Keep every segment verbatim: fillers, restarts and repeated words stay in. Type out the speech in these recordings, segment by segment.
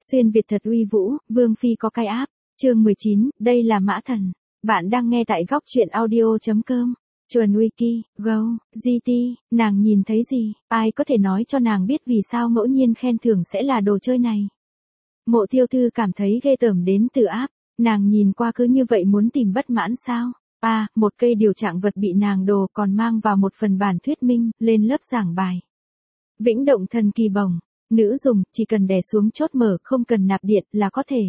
Xuyên Việt thật uy vũ, Vương Phi có cái áp. Chương mười chín, đây là Mã Thần. Bạn đang nghe tại góc truyện audio chấm com. Chuẩn Wiki, Go, giê tê, nàng nhìn thấy gì, ai có thể nói cho nàng biết vì sao ngẫu nhiên khen thưởng sẽ là đồ chơi này. Mộ Tiêu Thư cảm thấy ghê tởm đến từ áp, nàng nhìn qua cứ như vậy muốn tìm bất mãn sao. À, một cây điều trạng vật bị nàng đồ còn mang vào một phần bản thuyết minh, lên lớp giảng bài. Vĩnh động thần kỳ bồng, nữ dùng, chỉ cần đè xuống chốt mở, không cần nạp điện là có thể.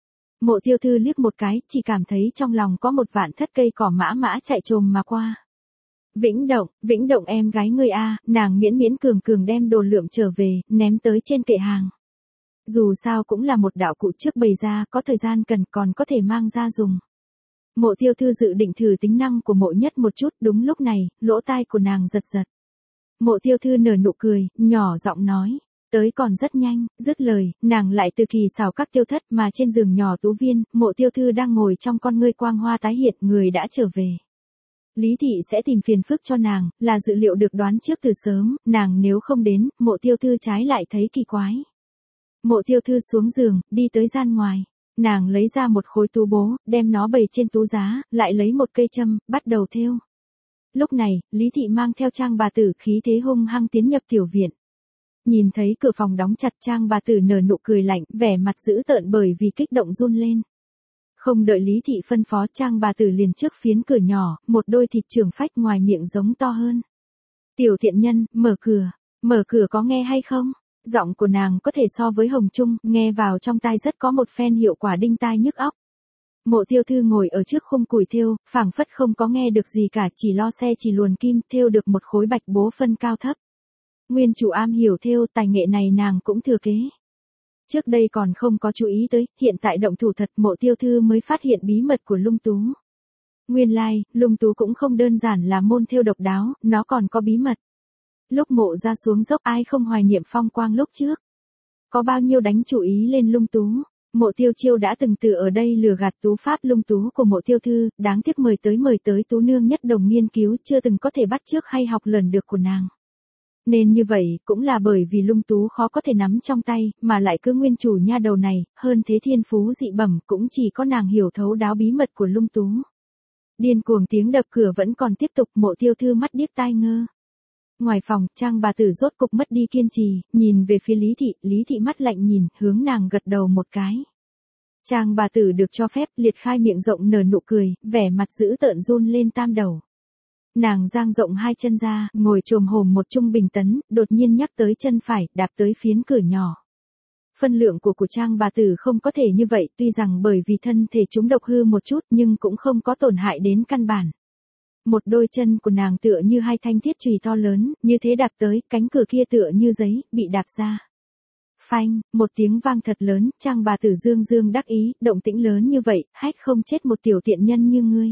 Mộ Tiêu Thư liếc một cái, chỉ cảm thấy trong lòng có một vạn thất cây cỏ mã mã chạy trồm mà qua. Vĩnh động, Vĩnh động em gái ngươi a, nàng miễn miễn cường cường đem đồ lượm trở về, ném tới trên kệ hàng. Dù sao cũng là một đạo cụ trước bày ra, có thời gian cần còn có thể mang ra dùng. Mộ Tiêu Thư dự định thử tính năng của mộ nhất một chút, đúng lúc này, lỗ tai của nàng giật giật. Mộ Tiêu Thư nở nụ cười, nhỏ giọng nói, tới còn rất nhanh, dứt lời, nàng lại từ kỳ xào các tiêu thất mà trên giường nhỏ Tú Viên, Mộ Tiêu Thư đang ngồi trong con ngươi quang hoa tái hiện, người đã trở về. Lý Thị sẽ tìm phiền phức cho nàng, là dự liệu được đoán trước từ sớm, nàng nếu không đến, Mộ Tiêu Thư trái lại thấy kỳ quái. Mộ Tiêu Thư xuống giường, đi tới gian ngoài. Nàng lấy ra một khối tú bố, đem nó bày trên tú giá, lại lấy một cây châm, bắt đầu thêu. Lúc này, Lý Thị mang theo Trang bà tử khí thế hung hăng tiến nhập tiểu viện. Nhìn thấy cửa phòng đóng chặt, Trang bà tử nở nụ cười lạnh, vẻ mặt dữ tợn bởi vì kích động run lên. Không đợi Lý Thị phân phó, Trang bà tử liền trước phiến cửa nhỏ, một đôi thịt trưởng phách ngoài miệng giống to hơn. Tiểu thiện nhân, mở cửa, mở cửa có nghe hay không? Giọng của nàng có thể so với Hồng Trung, nghe vào trong tai rất có một phen hiệu quả đinh tai nhức óc. Mộ Tiêu Thư ngồi ở trước khung củi thêu, phảng phất không có nghe được gì cả, chỉ lo xe chỉ luồn kim, thêu được một khối bạch bố phân cao thấp. Nguyên chủ am hiểu thêu, tài nghệ này nàng cũng thừa kế. Trước đây còn không có chú ý tới, hiện tại động thủ thật, Mộ Tiêu Thư mới phát hiện bí mật của Lung Tú. Nguyên lai, like, Lung Tú cũng không đơn giản là môn thêu độc đáo, nó còn có bí mật. Lúc mộ ra xuống dốc, ai không hoài niệm phong quang lúc trước. Có bao nhiêu đánh chủ ý lên Lung Tú. Mộ Tiêu Chiêu đã từng từ ở đây lừa gạt tú pháp Lung Tú của Mộ Tiêu Thư, đáng tiếc mời tới mời tới Tú nương nhất đồng nghiên cứu, chưa từng có thể bắt chước hay học lần được của nàng. Nên như vậy, cũng là bởi vì Lung Tú khó có thể nắm trong tay, mà lại cứ nguyên chủ nha đầu này, hơn thế thiên phú dị bẩm, cũng chỉ có nàng hiểu thấu đáo bí mật của Lung Tú. Điên cuồng tiếng đập cửa vẫn còn tiếp tục, Mộ Tiêu Thư mắt điếc tai ngơ. Ngoài phòng, Trang bà tử rốt cục mất đi kiên trì, nhìn về phía Lý Thị, Lý Thị mắt lạnh nhìn, hướng nàng gật đầu một cái. Trang bà tử được cho phép, liệt khai miệng rộng nở nụ cười, vẻ mặt dữ tợn run lên tam đầu. Nàng dang rộng hai chân ra, ngồi chồm hổm một trung bình tấn, đột nhiên nhắc tới chân phải, đạp tới phiến cửa nhỏ. Phân lượng của của Trang bà tử không có thể như vậy, tuy rằng bởi vì thân thể chúng độc hư một chút nhưng cũng không có tổn hại đến căn bản. Một đôi chân của nàng tựa như hai thanh thiết chùy to lớn, như thế đạp tới, cánh cửa kia tựa như giấy, bị đạp ra. Phanh, một tiếng vang thật lớn, Trang bà tử dương dương đắc ý, động tĩnh lớn như vậy, hách không chết một tiểu tiện nhân như ngươi.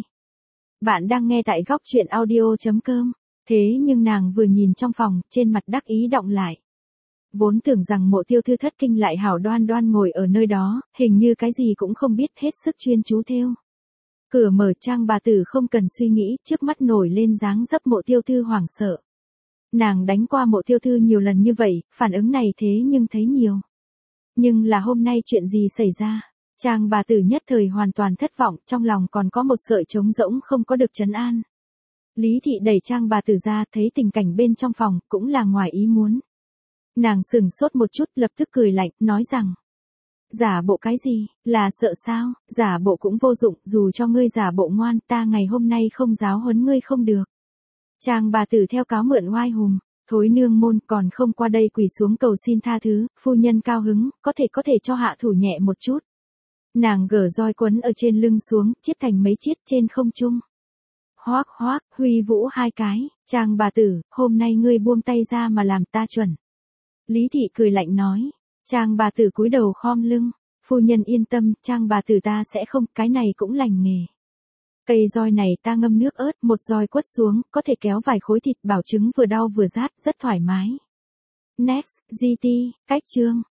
Bạn đang nghe tại góc truyện audio chấm com. Thế nhưng nàng vừa nhìn trong phòng, trên mặt đắc ý đọng lại. Vốn tưởng rằng Mộ Tiêu Thư thất kinh lại hảo đoan đoan ngồi ở nơi đó, hình như cái gì cũng không biết, hết sức chuyên chú thêu. Cửa mở, Trang bà tử không cần suy nghĩ, trước mắt nổi lên dáng dấp Mộ Tiêu Thư hoảng sợ. Nàng đánh qua Mộ Tiêu Thư nhiều lần như vậy, phản ứng này thế nhưng thấy nhiều. Nhưng là hôm nay chuyện gì xảy ra? Trang bà tử nhất thời hoàn toàn thất vọng, trong lòng còn có một sợi trống rỗng không có được trấn an. Lý Thị đẩy Trang bà tử ra, thấy tình cảnh bên trong phòng, cũng là ngoài ý muốn. Nàng sửng sốt một chút, lập tức cười lạnh, nói rằng. Giả bộ cái gì, là sợ sao, giả bộ cũng vô dụng, dù cho ngươi giả bộ ngoan, ta ngày hôm nay không giáo huấn ngươi không được. Trang bà tử theo cáo mượn oai hùng, thối nương môn còn không qua đây quỳ xuống cầu xin tha thứ, phu nhân cao hứng, có thể có thể cho hạ thủ nhẹ một chút. Nàng gỡ roi quấn ở trên lưng xuống, chiết thành mấy chiết trên không trung. Hoác hoác, huy vũ hai cái, Trang bà tử, hôm nay ngươi buông tay ra mà làm ta chuẩn. Lý Thị cười lạnh nói. Trang bà tử cúi đầu khom lưng, phu nhân yên tâm, Trang bà tử ta sẽ không, cái này cũng lành nghề. Cây roi này ta ngâm nước ớt, một roi quất xuống, có thể kéo vài khối thịt, bảo chứng vừa đau vừa rát, rất thoải mái. Next, giê tê, cách chương.